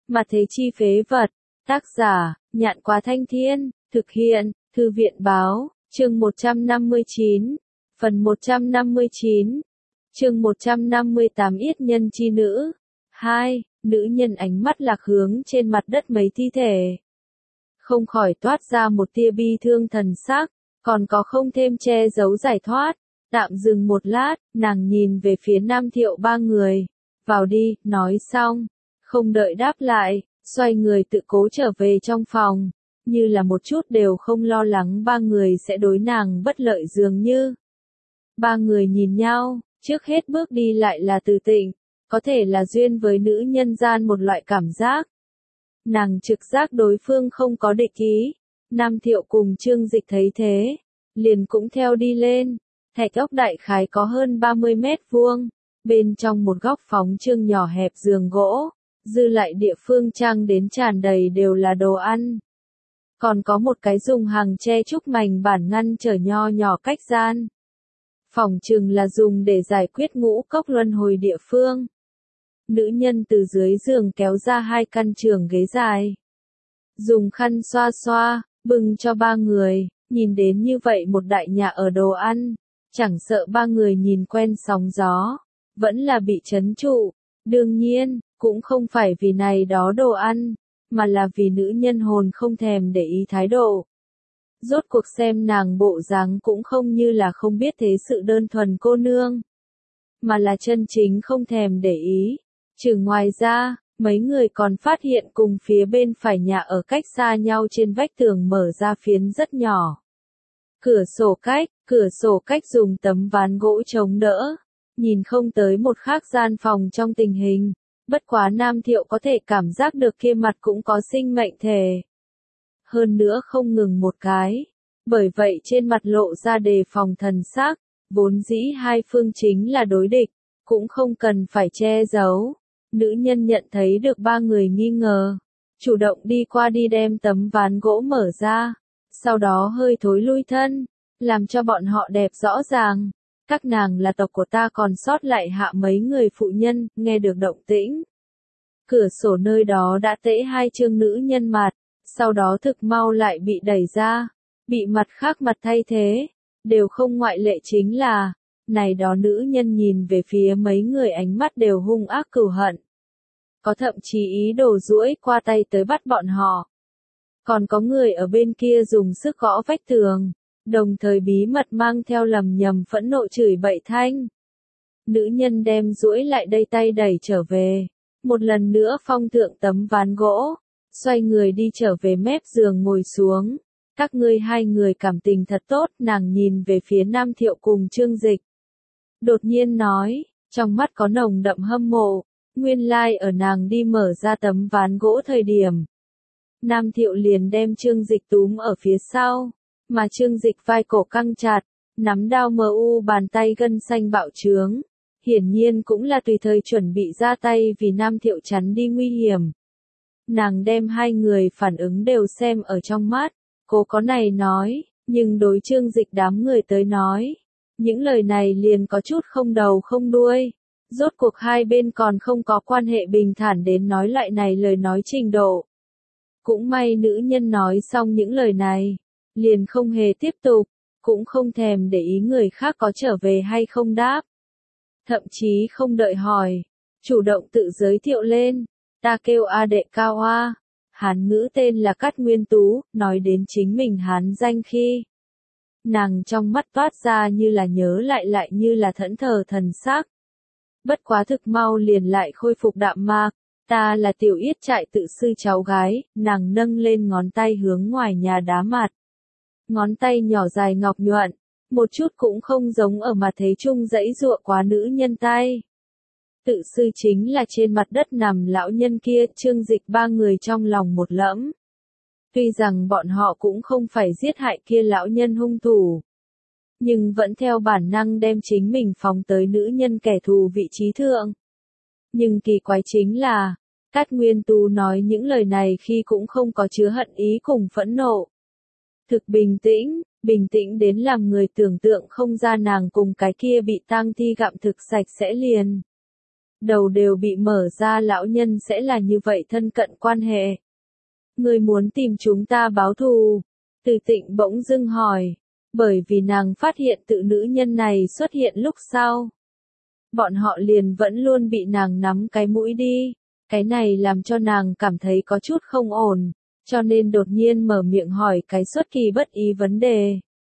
Mà thế chi phế vật. Tác giả, Nhạn Quá Thanh Thiên, thực hiện, Thư viện Báo, chương 159, phần 159, chương 158 Yết nhân chi nữ. 2. Nữ nhân ánh mắt lạc hướng trên mặt đất mấy thi thể. Không khỏi toát ra một tia bi thương thần sắc, còn có không thêm che giấu giải thoát. Tạm dừng một lát, nàng nhìn về phía Nam Thiệu ba người. Vào đi, nói xong. Không đợi đáp lại, xoay người tự cố trở về trong phòng. Như là một chút đều không lo lắng ba người sẽ đối nàng bất lợi dường như. Ba người nhìn nhau, trước hết bước đi lại là Từ Tịnh. Có thể là duyên với nữ nhân gian một loại cảm giác. Nàng trực giác đối phương không có địch ý. Nam Thiệu cùng Trương Dịch thấy thế, liền cũng theo đi lên. Thạch ốc đại khái có hơn 30 mét vuông, bên trong một góc phóng trương nhỏ hẹp giường gỗ, dư lại địa phương trang đến tràn đầy đều là đồ ăn. Còn có một cái dùng hàng tre trúc mảnh bản ngăn trở nho nhỏ cách gian. Phỏng chừng là dùng để giải quyết ngũ cốc luân hồi địa phương. Nữ nhân từ dưới giường kéo ra 2 căn trường ghế dài. Dùng khăn xoa xoa, bưng cho ba người, nhìn đến như vậy một đại nhà ở đồ ăn. Chẳng sợ ba người nhìn quen sóng gió, vẫn là bị trấn trụ. Đương nhiên, cũng không phải vì này đó đồ ăn, mà là vì nữ nhân hồn không thèm để ý thái độ. Rốt cuộc xem nàng bộ dáng cũng không như là không biết thế sự đơn thuần cô nương, mà là chân chính không thèm để ý. Trừ ngoài ra, mấy người còn phát hiện cùng phía bên phải nhà ở cách xa nhau trên vách tường mở ra phiến rất nhỏ. Cửa sổ cách dùng tấm ván gỗ chống đỡ, nhìn không tới một khác gian phòng trong tình hình, bất quá Nam Thiệu có thể cảm giác được kia mặt cũng có sinh mệnh thể. Hơn nữa không ngừng một cái, bởi vậy trên mặt lộ ra đề phòng thần sắc, vốn dĩ hai phương chính là đối địch, cũng không cần phải che giấu. Nữ nhân nhận thấy được ba người nghi ngờ, chủ động đi qua đi đem tấm ván gỗ mở ra, sau đó hơi thối lui thân, làm cho bọn họ đẹp rõ ràng. Các nàng là tộc của ta còn sót lại hạ mấy người phụ nhân, nghe được động tĩnh. Cửa sổ nơi đó đã tễ 2 chương nữ nhân mặt, sau đó thực mau lại bị đẩy ra, bị mặt khác mặt thay thế, đều không ngoại lệ chính là, này đó nữ nhân nhìn về phía mấy người ánh mắt đều hung ác cừu hận. Có thậm chí ý đồ duỗi qua tay tới bắt bọn họ. Còn có người ở bên kia dùng sức gõ vách tường, đồng thời bí mật mang theo lầm nhầm phẫn nộ chửi bậy thanh. Nữ nhân đem duỗi lại đây tay đẩy trở về, một lần nữa phong thượng tấm ván gỗ, xoay người đi trở về mép giường ngồi xuống. Các ngươi hai người cảm tình thật tốt, nàng nhìn về phía Nam Thiệu cùng Trương Dịch. Đột nhiên nói, trong mắt có nồng đậm hâm mộ, nguyên lai ở nàng đi mở ra tấm ván gỗ thời điểm. Nam Thiệu liền đem Trương Dịch túm ở phía sau, mà Trương Dịch vai cổ căng chặt, nắm đao bàn tay gân xanh bạo trướng. Hiển nhiên cũng là tùy thời chuẩn bị ra tay vì Nam Thiệu chắn đi nguy hiểm. Nàng đem hai người phản ứng đều xem ở trong mắt, cô có này nói, nhưng đối Trương Dịch đám người tới nói. Những lời này liền có chút không đầu không đuôi. Rốt cuộc hai bên còn không có quan hệ bình thản đến nói lại này lời nói trình độ. Cũng may nữ nhân nói xong những lời này, liền không hề tiếp tục, cũng không thèm để ý người khác có trở về hay không đáp. Thậm chí không đợi hỏi, chủ động tự giới thiệu lên, ta kêu A Đệ Cao A, Hán ngữ tên là Cát Nguyên Tú, nói đến chính mình Hán danh khi. Nàng trong mắt toát ra như là nhớ lại như là thẫn thờ thần sắc. Bất quá thực mau liền lại khôi phục đạm mạc, ta là Tiểu Yết Trại tự sư cháu gái, nàng nâng lên ngón tay hướng ngoài nhà đá mặt. Ngón tay nhỏ dài ngọc nhuận, một chút cũng không giống ở mặt thế chung dãy dụa quá nữ nhân tay. Tự sư chính là trên mặt đất nằm lão nhân kia, Trương Dịch ba người trong lòng một lẫm. Tuy rằng bọn họ cũng không phải giết hại kia lão nhân hung thủ, nhưng vẫn theo bản năng đem chính mình phóng tới nữ nhân kẻ thù vị trí thượng. Nhưng kỳ quái chính là, Cát Nguyên Tú nói những lời này khi cũng không có chứa hận ý cùng phẫn nộ. Thực bình tĩnh đến làm người tưởng tượng không ra nàng cùng cái kia bị tang thi gặm thực sạch sẽ liền. đầu đều bị mở ra, lão nhân sẽ là như vậy thân cận quan hệ. Ngươi muốn tìm chúng ta báo thù? Từ Tịnh bỗng dưng hỏi, bởi vì nàng phát hiện tự nữ nhân này xuất hiện lúc sau. Bọn họ liền vẫn luôn bị nàng nắm cái mũi đi, cái này làm cho nàng cảm thấy có chút không ổn, cho nên đột nhiên mở miệng hỏi cái xuất kỳ bất ý vấn đề.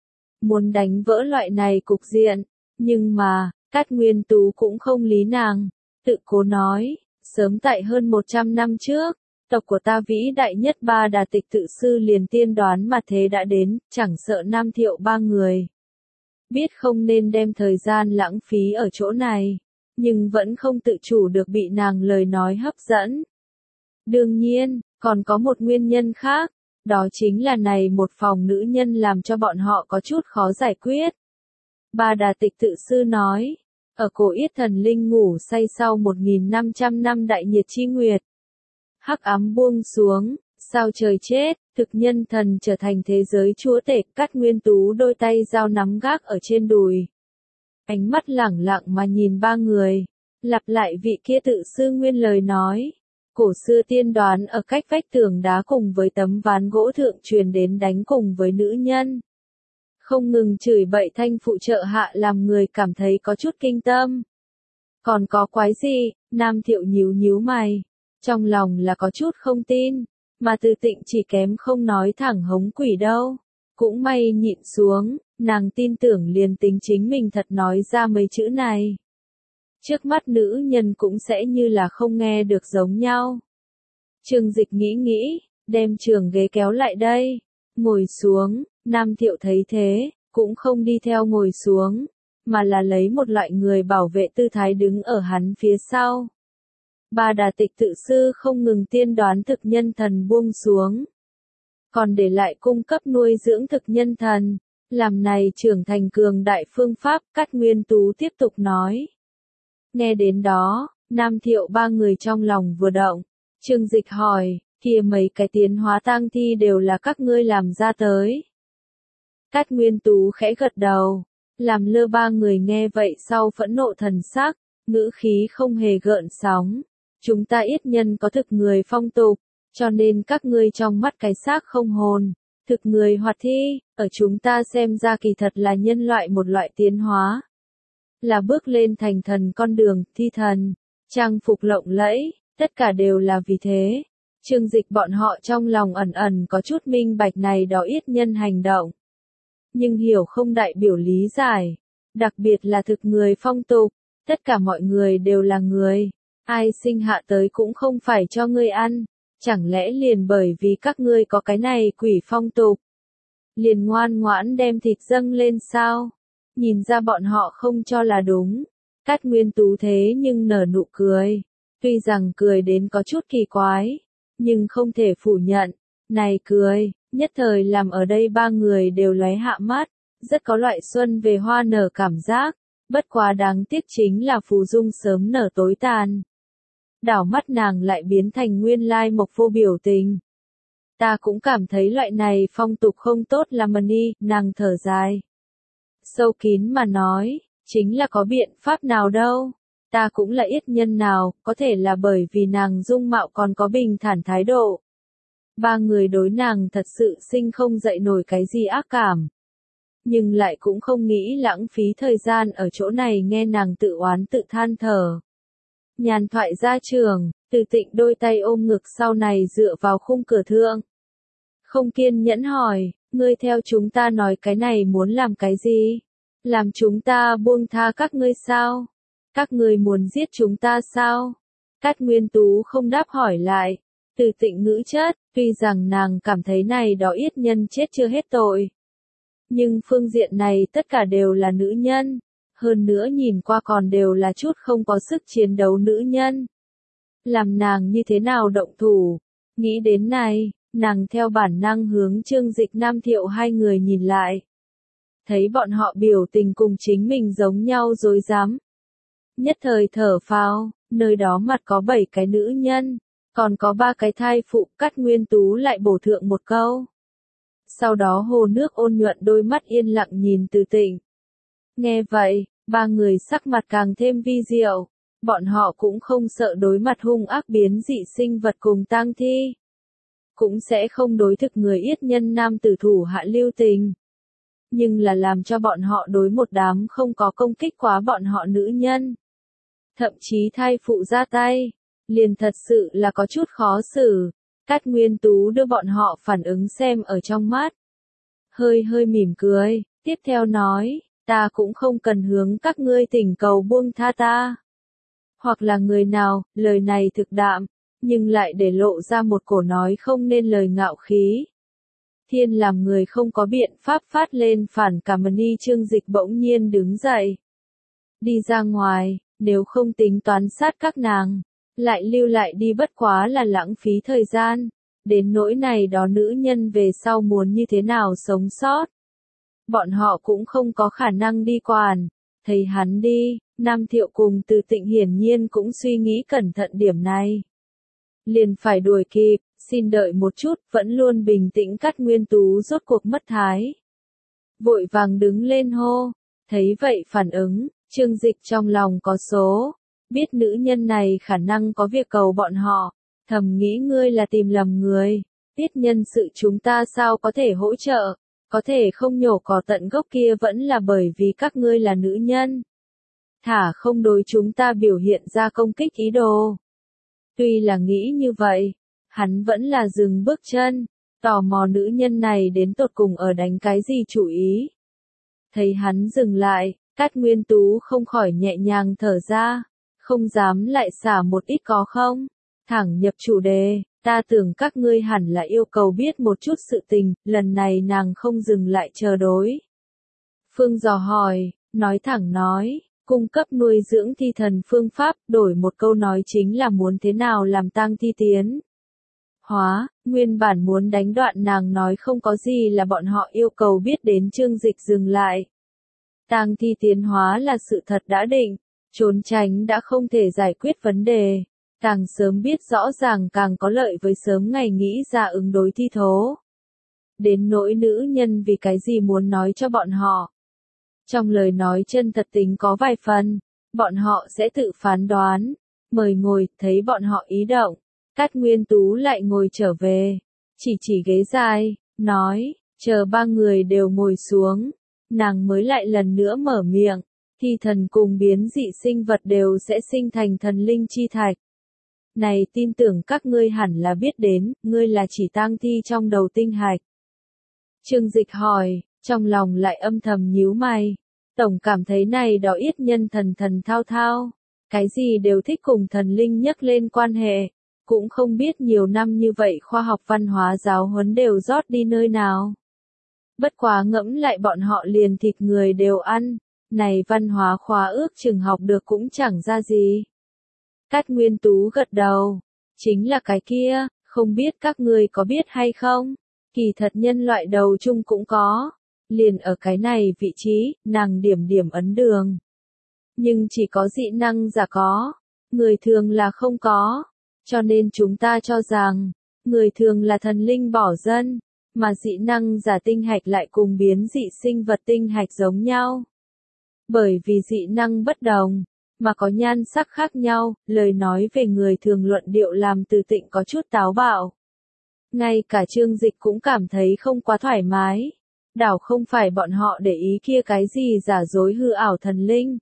Muốn đánh vỡ loại này cục diện, nhưng mà, Cát Nguyên Tú cũng không lý nàng, tự cố nói, sớm tại hơn 100 năm trước, tộc của ta vĩ đại nhất Ba Đà Tịch tự sư liền tiên đoán mà thế đã đến, chẳng sợ Nam Thiệu ba người. Biết không nên đem thời gian lãng phí ở chỗ này, nhưng vẫn không tự chủ được bị nàng lời nói hấp dẫn. Đương nhiên, còn có một nguyên nhân khác, đó chính là này một phòng nữ nhân làm cho bọn họ có chút khó giải quyết. Ba Đà Tịch tự sư nói, ở cổ Yết thần linh ngủ say sau 1.500 năm đại nhiệt chi nguyệt. Hắc ám buông xuống, sao trời chết, thực nhân thần trở thành thế giới chúa tể, Cát Nguyên Tú đôi tay dao nắm gác ở trên đùi. Ánh mắt lẳng lặng mà nhìn ba người, lặp lại vị kia tự sư nguyên lời nói. Cổ xưa tiên đoán ở cách vách tường đá cùng với tấm ván gỗ thượng truyền đến đánh cùng với nữ nhân. Không ngừng chửi bậy thanh phụ trợ hạ làm người cảm thấy có chút kinh tâm. Còn có quái gì? Nam Thiệu nhíu nhíu mày. Trong lòng là có chút không tin, mà Từ Tịnh chỉ kém không nói thẳng hống quỷ đâu. Cũng may nhịn xuống, nàng tin tưởng liền tính chính mình thật nói ra mấy chữ này. Trước mắt nữ nhân cũng sẽ như là không nghe được giống nhau. Trường Dịch nghĩ, đem trường ghế kéo lại đây, ngồi xuống, Nam Thiệu thấy thế, cũng không đi theo ngồi xuống, mà là lấy một loại người bảo vệ tư thái đứng ở hắn phía sau. Ba Đà Tịch tự sư không ngừng tiên đoán thực nhân thần buông xuống, còn để lại cung cấp nuôi dưỡng thực nhân thần, làm này trưởng thành cường đại phương pháp, Cát Nguyên Tú tiếp tục nói. Nghe đến đó, Nam Thiệu ba người trong lòng vừa động, Trường Dịch hỏi, kia mấy cái tiến hóa tang thi đều là các ngươi làm ra tới. Cát Nguyên Tú khẽ gật đầu, làm lơ ba người nghe vậy sau phẫn nộ thần sắc, ngữ khí không hề gợn sóng. Chúng ta Yết nhân có thực người phong tục, cho nên các ngươi trong mắt cái xác không hồn, thực người hoạt thi, ở chúng ta xem ra kỳ thật là nhân loại một loại tiến hóa. Là bước lên thành thần con đường, thi thần, trang phục lộng lẫy, tất cả đều là vì thế. Trường Dịch bọn họ trong lòng ẩn ẩn có chút minh bạch này đó Yết nhân hành động. Nhưng hiểu không đại biểu lý giải, đặc biệt là thực người phong tục, tất cả mọi người đều là người. Ai sinh hạ tới cũng không phải cho ngươi ăn, chẳng lẽ liền bởi vì các ngươi có cái này quỷ phong tục, liền ngoan ngoãn đem thịt dâng lên sao? Nhìn ra bọn họ không cho là đúng. Cát Nguyên Tú thế nhưng nở nụ cười, tuy rằng cười đến có chút kỳ quái, nhưng không thể phủ nhận, này cười, nhất thời làm ở đây ba người đều lóe hạ mắt, rất có loại xuân về hoa nở cảm giác, bất quá đáng tiếc chính là phù dung sớm nở tối tàn. Đảo mắt nàng lại biến thành nguyên lai mộc vô biểu tình. Ta cũng cảm thấy loại này phong tục không tốt làm đi, nàng thở dài. Sâu kín mà nói, chính là có biện pháp nào đâu. Ta cũng là Yết nhân nào, có thể là bởi vì nàng dung mạo còn có bình thản thái độ. Ba người đối nàng thật sự sinh không dậy nổi cái gì ác cảm. Nhưng lại cũng không nghĩ lãng phí thời gian ở chỗ này nghe nàng tự oán tự than thở. Nhàn thoại ra trường, Từ Tịnh đôi tay ôm ngực sau này dựa vào khung cửa thượng. Không kiên nhẫn hỏi, ngươi theo chúng ta nói cái này muốn làm cái gì? Làm chúng ta buông tha các ngươi sao? Các ngươi muốn giết chúng ta sao? Cát Nguyên Tú không đáp hỏi lại. Từ Tịnh ngữ chất, tuy rằng nàng cảm thấy này đó Yết nhân chết chưa hết tội. Nhưng phương diện này tất cả đều là nữ nhân. Hơn nữa nhìn qua còn đều là chút không có sức chiến đấu nữ nhân. Làm nàng như thế nào động thủ? Nghĩ đến này, nàng theo bản năng hướng Trương Dịch Nam Thiệu hai người nhìn lại. Thấy bọn họ biểu tình cùng chính mình giống nhau rối rắm. Nhất thời thở phào, nơi đó mặt có 7 cái nữ nhân, còn có 3 cái thai phụ, Cát Nguyên Tú lại bổ thượng một câu. Sau đó hồ nước ôn nhuận đôi mắt yên lặng nhìn Từ Tịnh. Nghe vậy, ba người sắc mặt càng thêm vi diệu, Bọn họ cũng không sợ đối mặt hung ác biến dị sinh vật cùng tang thi. Cũng sẽ không đối thực người yết nhân nam tử thủ hạ lưu tình. Nhưng là làm cho bọn họ đối một đám không có công kích quá bọn họ nữ nhân. Thậm chí thai phụ ra tay, liền thật sự là có chút khó xử. Cát Nguyên Tú đưa bọn họ phản ứng xem ở trong mắt. Hơi hơi mỉm cười, tiếp theo nói, ta cũng không cần hướng các ngươi thỉnh cầu buông tha ta. Hoặc là người nào, lời này thực đạm, nhưng lại để lộ ra một cổ nói không nên lời ngạo khí. Thiên làm người không có biện pháp phát lên phản cảm ni Trương Dịch bỗng nhiên đứng dậy. Đi ra ngoài, nếu không tính toán sát các nàng, lại lưu lại đi bất quá là lãng phí thời gian. Đến nỗi này đó nữ nhân về sau muốn như thế nào sống sót. Bọn họ cũng không có khả năng đi quản. Thấy hắn đi, Nam Thiệu cùng Từ Tịnh hiển nhiên cũng suy nghĩ cẩn thận điểm này. Liền phải đuổi kịp, xin đợi một chút, vẫn luôn bình tĩnh Cát Nguyên Tú rốt cuộc mất thái. Vội vàng đứng lên hô, thấy vậy phản ứng, Trương Dịch trong lòng có số, biết nữ nhân này khả năng có việc cầu bọn họ, thầm nghĩ ngươi là tìm lầm người, biết nhân sự chúng ta sao có thể hỗ trợ, có thể không nhổ cỏ tận gốc kia vẫn là bởi vì các ngươi là nữ nhân. Thả không đối chúng ta biểu hiện ra công kích ý đồ. Tuy là nghĩ như vậy, hắn vẫn là dừng bước chân, tò mò nữ nhân này đến tột cùng ở đánh cái gì chủ ý. Thấy hắn dừng lại, Cát Nguyên Tú không khỏi nhẹ nhàng thở ra, không dám lại xả một ít có không, thẳng nhập chủ đề, ta tưởng các ngươi hẳn là yêu cầu biết một chút sự tình, lần này nàng không dừng lại chờ đối. Phương dò hỏi, nói thẳng nói, cung cấp nuôi dưỡng thi thần phương pháp, đổi một câu nói chính là muốn thế nào làm tang thi tiến. Hóa, nguyên bản muốn đánh đoạn nàng nói không có gì là bọn họ yêu cầu biết đến Trương Dịch dừng lại. Tang thi tiến hóa là sự thật đã định, trốn tránh đã không thể giải quyết vấn đề, càng sớm biết rõ ràng càng có lợi với sớm ngày nghĩ ra ứng đối thi thố. Đến nỗi nữ nhân vì cái gì muốn nói cho bọn họ. Trong lời nói chân thật tính có vài phần, bọn họ sẽ tự phán đoán, mời ngồi, thấy bọn họ ý động. Cát Nguyên Tú lại ngồi trở về, chỉ ghế dài, nói, chờ ba người đều ngồi xuống, nàng mới lại lần nữa mở miệng, thi thần cùng biến dị sinh vật đều sẽ sinh thành thần linh chi thạch. Này tin tưởng các ngươi hẳn là biết đến, ngươi là chỉ tang thi trong đầu tinh hạch. Trương Dịch hỏi, trong lòng lại âm thầm nhíu mày, tổng cảm thấy này đó yết nhân thần thao thao, cái gì đều thích cùng thần linh nhắc lên quan hệ. Cũng không biết nhiều năm như vậy khoa học văn hóa giáo huấn đều rót đi nơi nào. Bất quá ngẫm lại bọn họ liền thịt người đều ăn, này văn hóa khóa ước chừng học được cũng chẳng ra gì. Cát Nguyên Tú gật đầu, chính là cái kia, không biết các ngươi có biết hay không, kỳ thật nhân loại đầu chung cũng có, liền ở cái này vị trí, nàng điểm ấn đường. Nhưng chỉ có dị năng giả có, người thường là không có. Cho nên chúng ta cho rằng, người thường là thần linh bỏ dân, mà dị năng giả tinh hạch lại cùng biến dị sinh vật tinh hạch giống nhau. Bởi vì dị năng bất đồng, mà có nhan sắc khác nhau, lời nói về người thường luận điệu làm Từ Tịnh có chút táo bạo. Ngay cả Trương Dịch cũng cảm thấy không quá thoải mái. Đảo không phải bọn họ để ý kia cái gì giả dối hư ảo thần linh,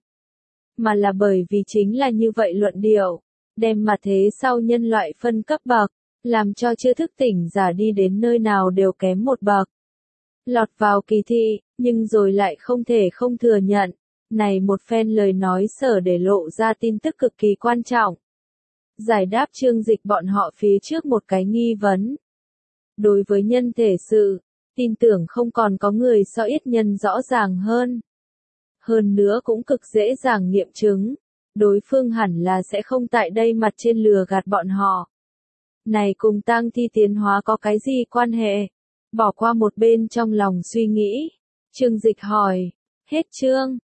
mà là bởi vì chính là như vậy luận điệu. Đem mà thế sau nhân loại phân cấp bậc, làm cho chưa thức tỉnh giả đi đến nơi nào đều kém một bậc. Lọt vào kỳ thị, nhưng rồi lại không thể không thừa nhận. Này một phen lời nói sở để lộ ra tin tức cực kỳ quan trọng. Giải đáp Trương Dịch bọn họ phía trước một cái nghi vấn. Đối với nhân thể sự, tin tưởng không còn có người so ít nhân rõ ràng hơn. Hơn nữa cũng cực dễ dàng nghiệm chứng. Đối phương hẳn là sẽ không tại đây mặt trên lừa gạt bọn họ. Này cùng tang thi tiến hóa có cái gì quan hệ? Bỏ qua một bên trong lòng suy nghĩ. Trương Dịch hỏi, hết chương.